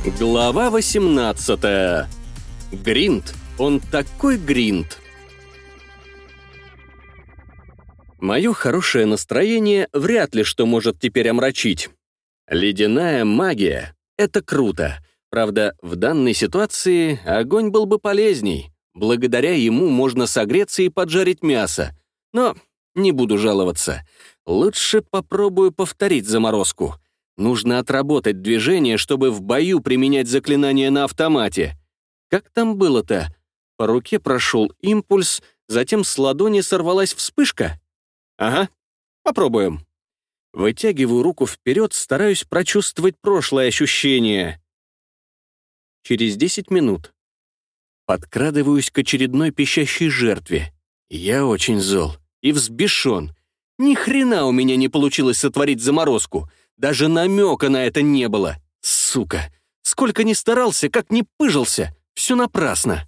Глава 18. Гринд. Он такой гринд. Мое хорошее настроение вряд ли что может теперь омрачить. Ледяная магия — это круто. Правда, в данной ситуации огонь был бы полезней. Благодаря ему можно согреться и поджарить мясо. Но не буду жаловаться. Лучше попробую повторить заморозку. Нужно отработать движение, чтобы в бою применять заклинание на автомате. Как там было-то? По руке прошел импульс, затем с ладони сорвалась вспышка? Ага, попробуем. Вытягиваю руку вперед, стараюсь прочувствовать прошлое ощущение. Через 10 минут. Подкрадываюсь к очередной пищащей жертве. Я очень зол и взбешен. Ни хрена у меня не получилось сотворить заморозку. Даже намека на это не было. Сука! Сколько ни старался, как ни пыжился, все напрасно.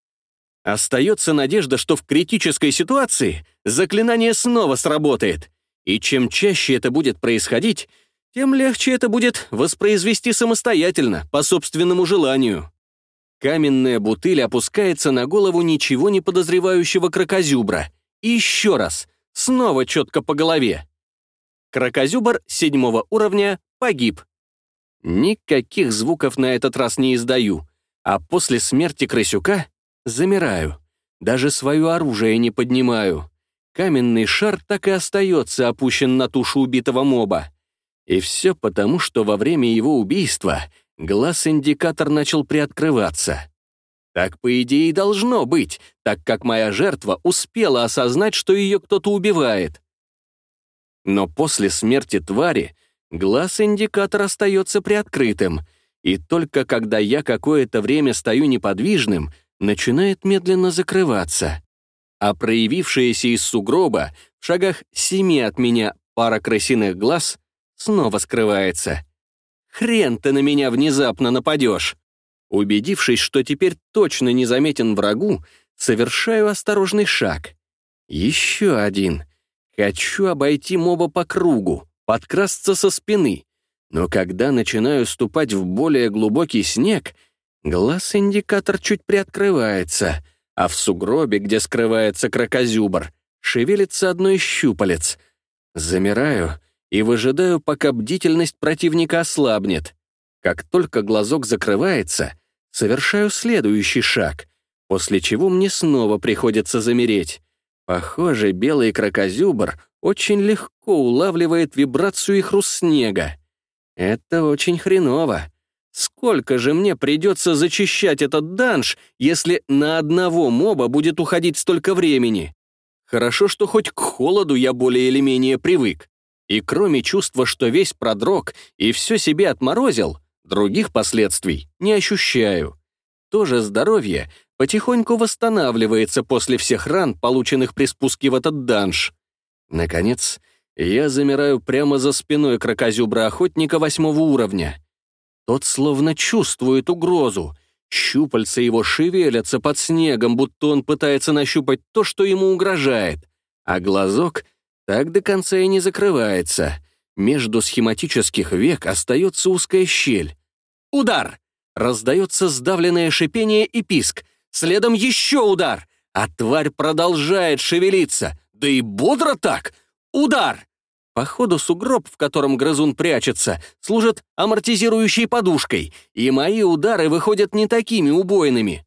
Остается надежда, что в критической ситуации заклинание снова сработает. И чем чаще это будет происходить, тем легче это будет воспроизвести самостоятельно, по собственному желанию. Каменная бутыль опускается на голову ничего не подозревающего кракозюбра. И еще раз, снова четко по голове. Кракозюбр 7 уровня погиб. Никаких звуков на этот раз не издаю, а после смерти крысюка замираю. Даже свое оружие не поднимаю. Каменный шар так и остается опущен на тушу убитого моба. И все потому, что во время его убийства глаз-индикатор начал приоткрываться. Так, по идее, и должно быть, так как моя жертва успела осознать, что ее кто-то убивает. Но после смерти твари глаз-индикатор остается приоткрытым, и только когда я какое-то время стою неподвижным, начинает медленно закрываться. А проявившаяся из сугроба в шагах 7 от меня пара крысиных глаз снова скрывается. Хрен ты на меня внезапно нападешь. Убедившись, что теперь точно не заметен врагу, совершаю осторожный шаг. Еще один. Хочу обойти моба по кругу, подкрасться со спины. Но когда начинаю ступать в более глубокий снег, глаз-индикатор чуть приоткрывается, а в сугробе, где скрывается кракозюбр, шевелится одно из щупалец. Замираю и выжидаю, пока бдительность противника ослабнет. Как только глазок закрывается, совершаю следующий шаг, после чего мне снова приходится замереть. Похоже, белый кракозюбр очень легко улавливает вибрацию и хруст снега. Это очень хреново. Сколько же мне придется зачищать этот данж, если на одного моба будет уходить столько времени? Хорошо, что хоть к холоду я более или менее привык. И кроме чувства, что весь продрог и все себе отморозил, других последствий не ощущаю. Тоже здоровье потихоньку восстанавливается после всех ран, полученных при спуске в этот данж. Наконец, я замираю прямо за спиной кракозюбра-охотника 8 уровня. Тот словно чувствует угрозу. Щупальца его шевелятся под снегом, будто он пытается нащупать то, что ему угрожает. А глазок так до конца и не закрывается. Между схематических век остается узкая щель. Удар! Раздается сдавленное шипение и писк. Следом еще удар, а тварь продолжает шевелиться. Да и бодро так. Удар! Походу, сугроб, в котором грызун прячется, служит амортизирующей подушкой, и мои удары выходят не такими убойными.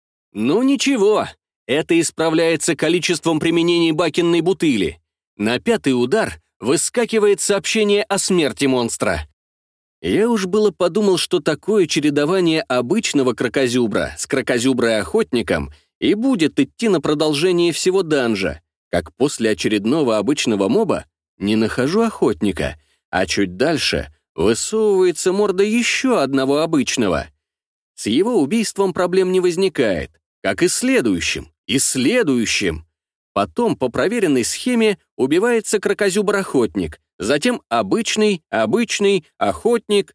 Ну ничего, это исправляется количеством применений бакенной бутыли. На 5-й удар выскакивает сообщение о смерти монстра. Я уж было подумал, что такое чередование обычного кракозюбра с кракозюброй-охотником и будет идти на продолжение всего данжа, как после очередного обычного моба не нахожу охотника, а чуть дальше высовывается морда еще одного обычного. С его убийством проблем не возникает, как и следующим, и следующим. Потом по проверенной схеме убивается кракозюбр-охотник, затем обычный, охотник,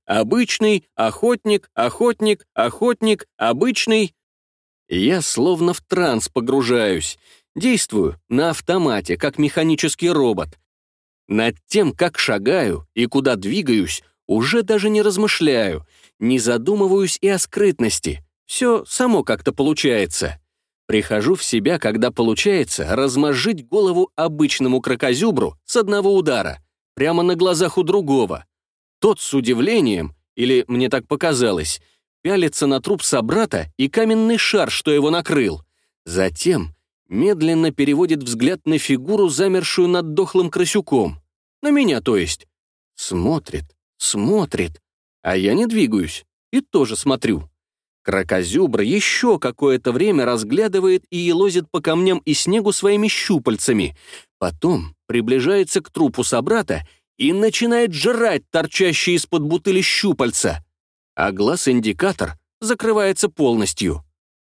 обычный. Я словно в транс погружаюсь, действую на автомате, как механический робот. Над тем, как шагаю и куда двигаюсь, Уже даже не размышляю, не задумываюсь и о скрытности. Все само как-то получается. Прихожу в себя, когда получается размозжить голову обычному кракозюбру с одного удара, прямо на глазах у другого. Тот с удивлением, или мне так показалось, пялится на труп собрата и каменный шар, что его накрыл. Затем медленно переводит взгляд на фигуру, замершую над дохлым крысюком. На меня, то есть. Смотрит, смотрит, а я не двигаюсь и тоже смотрю. Кракозюбр еще какое-то время разглядывает и елозит по камням и снегу своими щупальцами, потом приближается к трупу собрата и начинает жрать торчащие из-под бутыли щупальца, а глаз-индикатор закрывается полностью.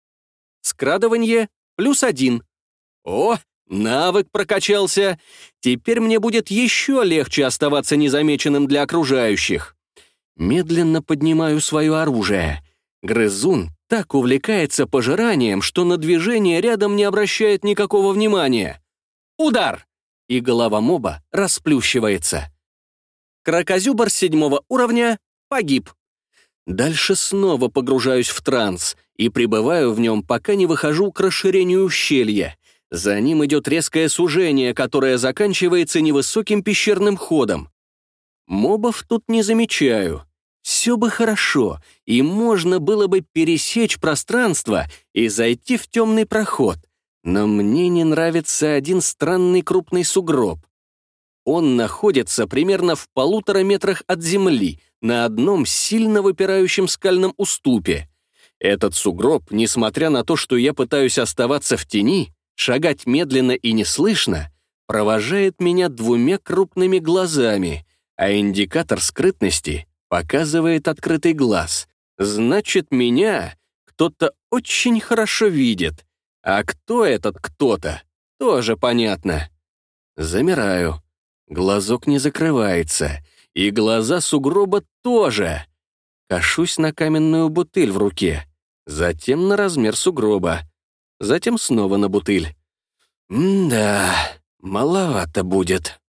Скрадывание +1. О, навык прокачался. Теперь мне будет еще легче оставаться незамеченным для окружающих. Медленно поднимаю свое оружие. Грызун так увлекается пожиранием, что на движение рядом не обращает никакого внимания. Удар! И голова моба расплющивается. Кракозюбр 7-го уровня погиб. Дальше снова погружаюсь в транс и пребываю в нем, пока не выхожу к расширению ущелья. За ним идет резкое сужение, которое заканчивается невысоким пещерным ходом. Мобов тут не замечаю. Все бы хорошо, и можно было бы пересечь пространство и зайти в темный проход. Но мне не нравится один странный крупный сугроб. Он находится примерно в 1,5 метрах от земли, на одном сильно выпирающем скальном уступе. Этот сугроб, несмотря на то, что я пытаюсь оставаться в тени, шагать медленно и неслышно, провожает меня 2 крупными глазами, а индикатор скрытности показывает открытый глаз. Значит, меня кто-то очень хорошо видит. А кто этот кто-то, тоже понятно. Замираю. Глазок не закрывается. И глаза сугроба тоже. Кашусь на каменную бутыль в руке. Затем на размер сугроба. Затем снова на бутыль. Да, маловато будет.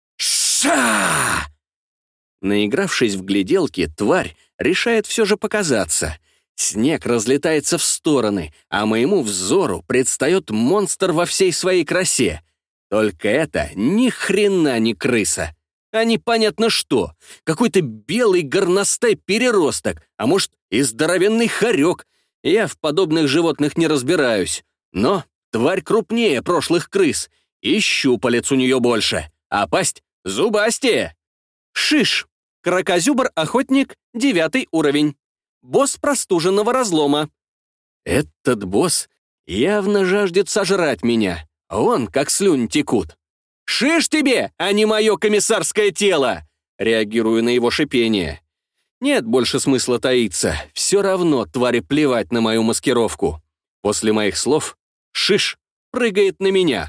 Ша! Наигравшись в гляделки, тварь решает все же показаться. Снег разлетается в стороны, а моему взору предстает монстр во всей своей красе. Только это ни хрена не крыса, а непонятно что. Какой-то белый горностай-переросток, а может и здоровенный хорек. Я в подобных животных не разбираюсь. Но тварь крупнее прошлых крыс, и щупалец у нее больше, а пасть зубастее. Шиш. Кракозюбр-охотник, 9 уровень. Босс простуженного разлома. Этот босс явно жаждет сожрать меня. Вон, как слюнь текут. «Шиш тебе, а не мое комиссарское тело!» Реагирую на его шипение. Нет больше смысла таиться. Все равно твари плевать на мою маскировку. После моих слов Шиш прыгает на меня.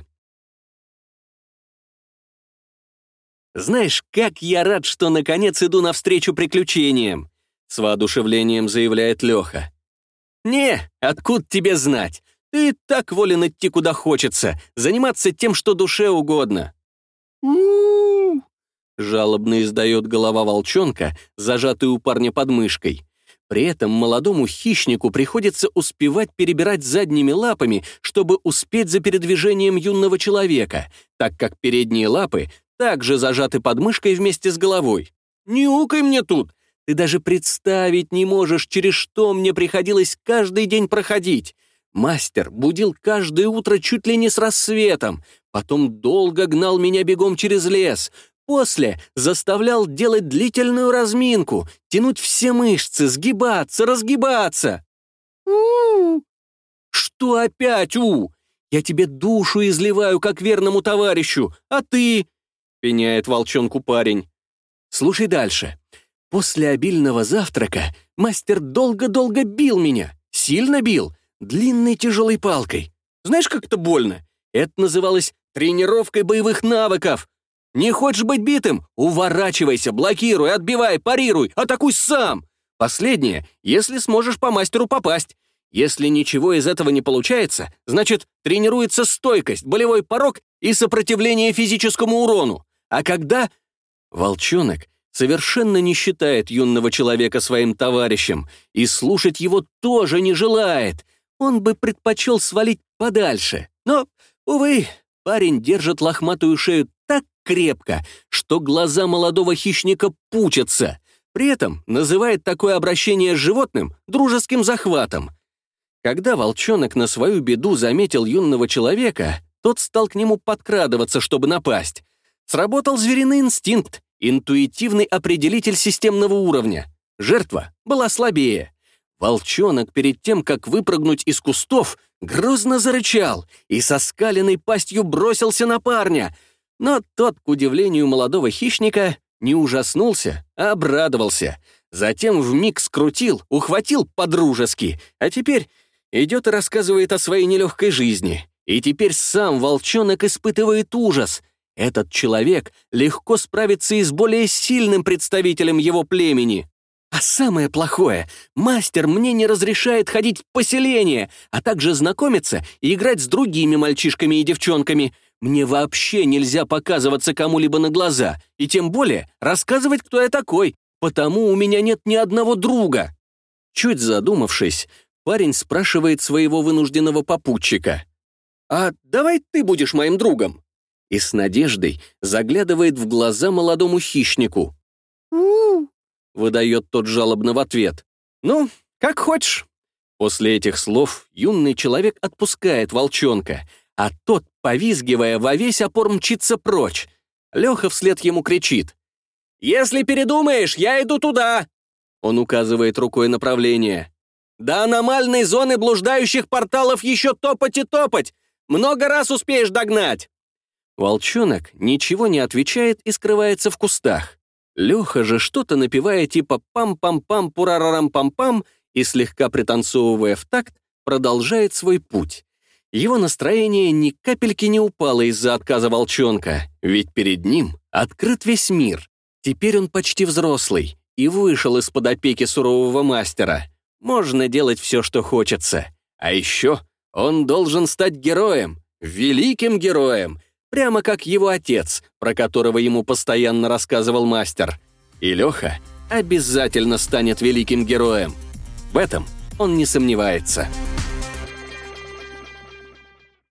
«Знаешь, как я рад, что наконец иду навстречу приключениям!» С воодушевлением заявляет Леха. «Не, откуда тебе знать? Ты так волен идти куда хочется, заниматься тем, что душе угодно». «У-у-у!» жалобно издает голова волчонка, зажатый у парня под мышкой. При этом молодому хищнику приходится успевать перебирать задними лапами, чтобы успеть за передвижением юного человека, так как передние лапы также зажаты под мышкой вместе с головой. «Не укай мне тут! Ты даже представить не можешь, через что мне приходилось каждый день проходить. Мастер будил каждое утро чуть ли не с рассветом, потом долго гнал меня бегом через лес, после заставлял делать длительную разминку, тянуть все мышцы, сгибаться, разгибаться». «У-у-у!» «Что опять, у? Я тебе душу изливаю, как верному товарищу, а ты...» — пеняет волчонку парень. «Слушай дальше. После обильного завтрака мастер долго-долго бил меня, сильно бил, длинной тяжелой палкой. Знаешь, как это больно? Это называлось тренировкой боевых навыков. Не хочешь быть битым? Уворачивайся, блокируй, отбивай, парируй, атакуй сам. Последнее, если сможешь по мастеру попасть. Если ничего из этого не получается, значит, тренируется стойкость, болевой порог и сопротивление физическому урону. А когда...» Волчонок совершенно не считает юного человека своим товарищем и слушать его тоже не желает. Он бы предпочел свалить подальше. Но, увы, парень держит лохматую шею так крепко, что глаза молодого хищника пучатся. При этом называет такое обращение с животным дружеским захватом. Когда волчонок на свою беду заметил юного человека, тот стал к нему подкрадываться, чтобы напасть. Сработал звериный инстинкт, интуитивный определитель системного уровня. Жертва была слабее. Волчонок перед тем, как выпрыгнуть из кустов, грозно зарычал и со скаленной пастью бросился на парня. Но тот, к удивлению молодого хищника, не ужаснулся, а обрадовался. Затем вмиг скрутил, ухватил по-дружески, а теперь идет и рассказывает о своей нелегкой жизни. И теперь сам волчонок испытывает ужас. Этот человек легко справится и с более сильным представителем его племени. А самое плохое, мастер мне не разрешает ходить в поселение, а также знакомиться и играть с другими мальчишками и девчонками. Мне вообще нельзя показываться кому-либо на глаза, и тем более рассказывать, кто я такой, потому у меня нет ни одного друга. Чуть задумавшись, парень спрашивает своего вынужденного попутчика. «А давай ты будешь моим другом?» И с надеждой заглядывает в глаза молодому хищнику. «У-у-у», выдает тот жалобно в ответ. «Ну, как хочешь». После этих слов юный человек отпускает волчонка, а тот, повизгивая, во весь опор мчится прочь. Леха вслед ему кричит. «Если передумаешь, я иду туда!» Он указывает рукой направление. «До аномальной зоны блуждающих порталов еще топать и топать! Много раз успеешь догнать!» Волчонок ничего не отвечает и скрывается в кустах. Леха же что-то напевая типа «пам-пам-пам, пурарарам-пам-пам» и слегка пританцовывая в такт, продолжает свой путь. Его настроение ни капельки не упало из-за отказа волчонка, ведь перед ним открыт весь мир. Теперь он почти взрослый и вышел из-под опеки сурового мастера. Можно делать все, что хочется. А еще он должен стать героем, великим героем, прямо как его отец, про которого ему постоянно рассказывал мастер. И Леха обязательно станет великим героем. В этом он не сомневается.